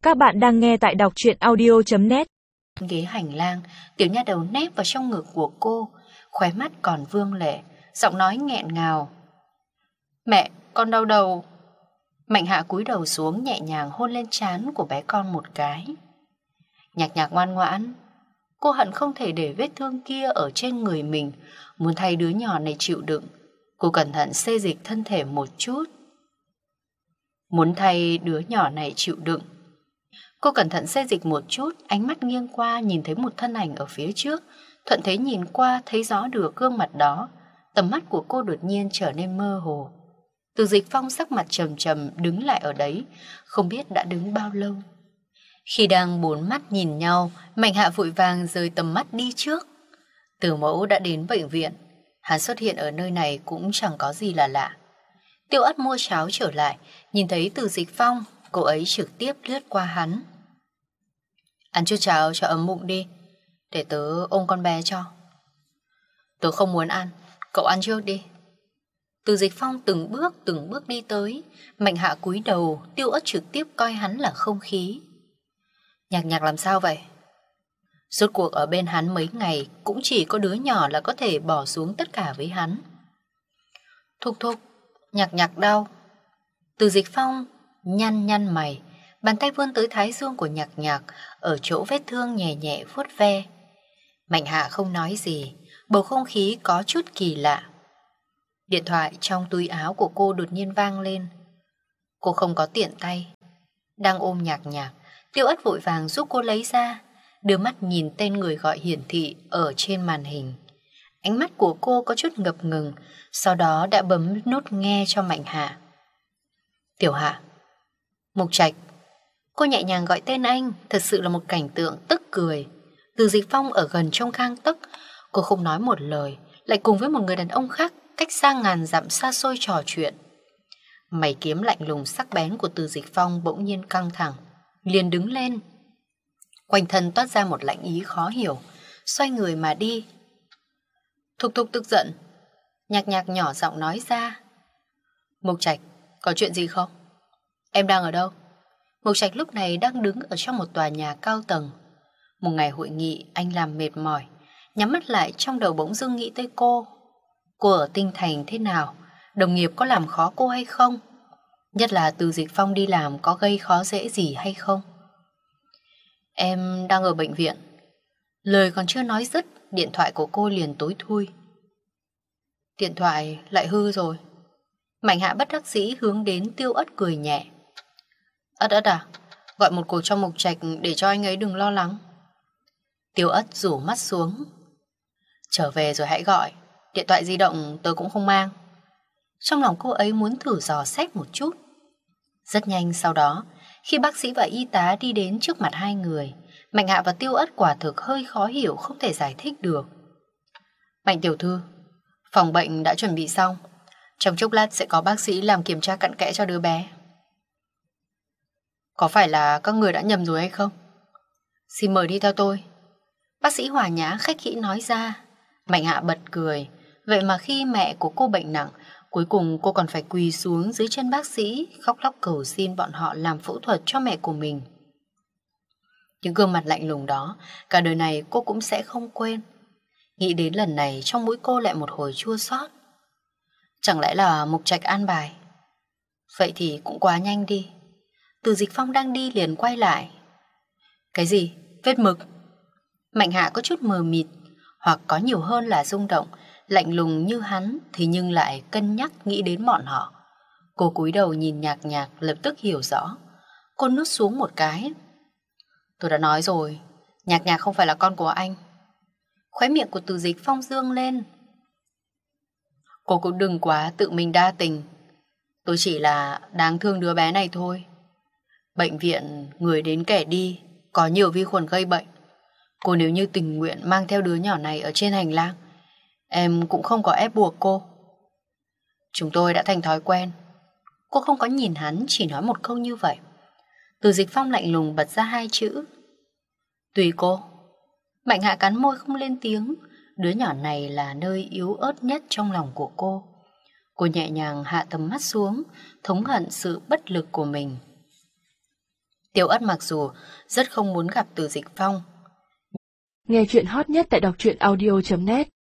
Các bạn đang nghe tại đọc truyện audio.net. Ghế hành lang, tiểu nha đầu nép vào trong ngực của cô, khóe mắt còn vương lệ, giọng nói nghẹn ngào. Mẹ, con đau đầu. Mạnh Hạ cúi đầu xuống nhẹ nhàng hôn lên trán của bé con một cái. Nhạc Nhạc ngoan ngoãn. Cô hận không thể để vết thương kia ở trên người mình, muốn thay đứa nhỏ này chịu đựng. Cô cẩn thận xê dịch thân thể một chút. Muốn thay đứa nhỏ này chịu đựng. Cô cẩn thận xê dịch một chút, ánh mắt nghiêng qua nhìn thấy một thân ảnh ở phía trước. Thuận thế nhìn qua thấy rõ được gương mặt đó. Tầm mắt của cô đột nhiên trở nên mơ hồ. Từ Dịch Phong sắc mặt trầm trầm đứng lại ở đấy, không biết đã đứng bao lâu. Khi đang bốn mắt nhìn nhau, Mạnh Hạ vội vàng rời tầm mắt đi trước. Từ Mẫu đã đến bệnh viện, hắn xuất hiện ở nơi này cũng chẳng có gì là lạ. Tiêu Ất mua cháo trở lại, nhìn thấy Từ Dịch Phong, cô ấy trực tiếp lướt qua hắn. Ăn chút cháo cho ấm bụng đi, để tớ ôm con bé cho. Tớ không muốn ăn, cậu ăn trước đi. Từ Dịch Phong từng bước đi tới. Mạnh Hạ cúi đầu, Tiêu Ất trực tiếp coi hắn là không khí. Nhạc Nhạc làm sao vậy? Rốt cuộc ở bên hắn mấy ngày, cũng chỉ có đứa nhỏ là có thể bỏ xuống tất cả với hắn. Thúc thúc, Nhạc Nhạc đau. Từ Dịch Phong nhăn mày, bàn tay vươn tới thái dương của Nhạc Nhạc, ở chỗ vết thương nhẹ nhẹ vuốt ve. Mạnh Hạ không nói gì, bầu không khí có chút kỳ lạ. Điện thoại trong túi áo của cô đột nhiên vang lên. Cô không có tiện tay, đang ôm Nhạc Nhạc. Tiêu Ất vội vàng giúp cô lấy ra, đưa mắt nhìn tên người gọi hiển thị ở trên màn hình. Ánh mắt của cô có chút ngập ngừng, sau đó đã bấm nút nghe cho Mạnh Hạ. Tiểu Hạ. Mục Trạch. Cô nhẹ nhàng gọi tên anh, thật sự là một cảnh tượng tức cười. Từ Dịch Phong ở gần trong gang tấc, cô không nói một lời, lại cùng với một người đàn ông khác cách xa ngàn dặm xa xôi trò chuyện. Mày kiếm lạnh lùng sắc bén của Từ Dịch Phong bỗng nhiên căng thẳng, liền đứng lên. Quanh thân toát ra một lạnh ý khó hiểu, xoay người mà đi. Thúc thúc tức giận. Nhạc Nhạc nhỏ giọng nói ra. Mục Trạch, có chuyện gì không? Em đang ở đâu? Mục Trạch lúc này đang đứng ở trong một tòa nhà cao tầng. Một ngày hội nghị anh làm mệt mỏi, nhắm mắt lại trong đầu bỗng dưng nghĩ tới cô. Cô ở Tinh Thành thế nào? Đồng nghiệp có làm khó cô hay không? Nhất là Từ Dịch Phong đi làm có gây khó dễ gì hay không? Em đang ở bệnh viện. Lời còn chưa nói dứt, điện thoại của cô liền tối thui. Điện thoại lại hư rồi. Mạnh Hạ bất đắc dĩ hướng đến Tiêu Ất cười nhẹ. Ất à, gọi một cuộc cho Mục Trạch để cho anh ấy đừng lo lắng. Tiêu Ất rủ mắt xuống. Trở về rồi hãy gọi, điện thoại di động tôi cũng không mang. Trong lòng cô ấy muốn thử dò xét một chút. Rất nhanh sau đó, khi bác sĩ và y tá đi đến trước mặt hai người, Mạnh Hạ và Tiêu Ất quả thực hơi khó hiểu, không thể giải thích được. Mạnh tiểu thư, phòng bệnh đã chuẩn bị xong, trong chốc lát sẽ có bác sĩ làm kiểm tra cặn kẽ cho đứa bé. Có phải là các người đã nhầm rồi hay không? Xin mời đi theo tôi. Bác sĩ hòa nhã khách khí nói ra. Mạnh Hạ bật cười. Vậy mà khi mẹ của cô bệnh nặng, cuối cùng cô còn phải quỳ xuống dưới chân bác sĩ, khóc lóc cầu xin bọn họ làm phẫu thuật cho mẹ của mình. Những gương mặt lạnh lùng đó, cả đời này cô cũng sẽ không quên. Nghĩ đến lần này, trong mũi cô lại một hồi chua xót. Chẳng lẽ là Mục Trạch an bài? Vậy thì cũng quá nhanh đi. Từ Dịch Phong đang đi liền quay lại. Cái gì? Vết mực? Mạnh Hạ có chút mờ mịt, hoặc có nhiều hơn là rung động. Lạnh lùng như hắn thì nhưng lại cân nhắc nghĩ đến bọn họ. Cô cúi đầu nhìn Nhạc Nhạc, lập tức hiểu rõ. Cô nuốt xuống một cái. Tôi đã nói rồi, Nhạc Nhạc không phải là con của anh. Khóe miệng của Từ Dịch Phong dương lên. Cô cũng đừng quá tự mình đa tình. Tôi chỉ là đáng thương đứa bé này thôi. Bệnh viện người đến kẻ đi, có nhiều vi khuẩn gây bệnh. Cô nếu như tình nguyện mang theo đứa nhỏ này ở trên hành lang, em cũng không có ép buộc cô. Chúng tôi đã thành thói quen. Cô không có nhìn hắn, chỉ nói một câu như vậy. Từ Dịch Phong lạnh lùng bật ra hai chữ. Tùy cô. Mạnh Hạ cắn môi không lên tiếng. Đứa nhỏ này là nơi yếu ớt nhất trong lòng của cô. Cô nhẹ nhàng hạ tầm mắt xuống, thống hận sự bất lực của mình. Tiểu Ất mặc dù rất không muốn gặp Từ Dịch Phong. Nghe chuyện hot nhất tại đọc truyện audio.net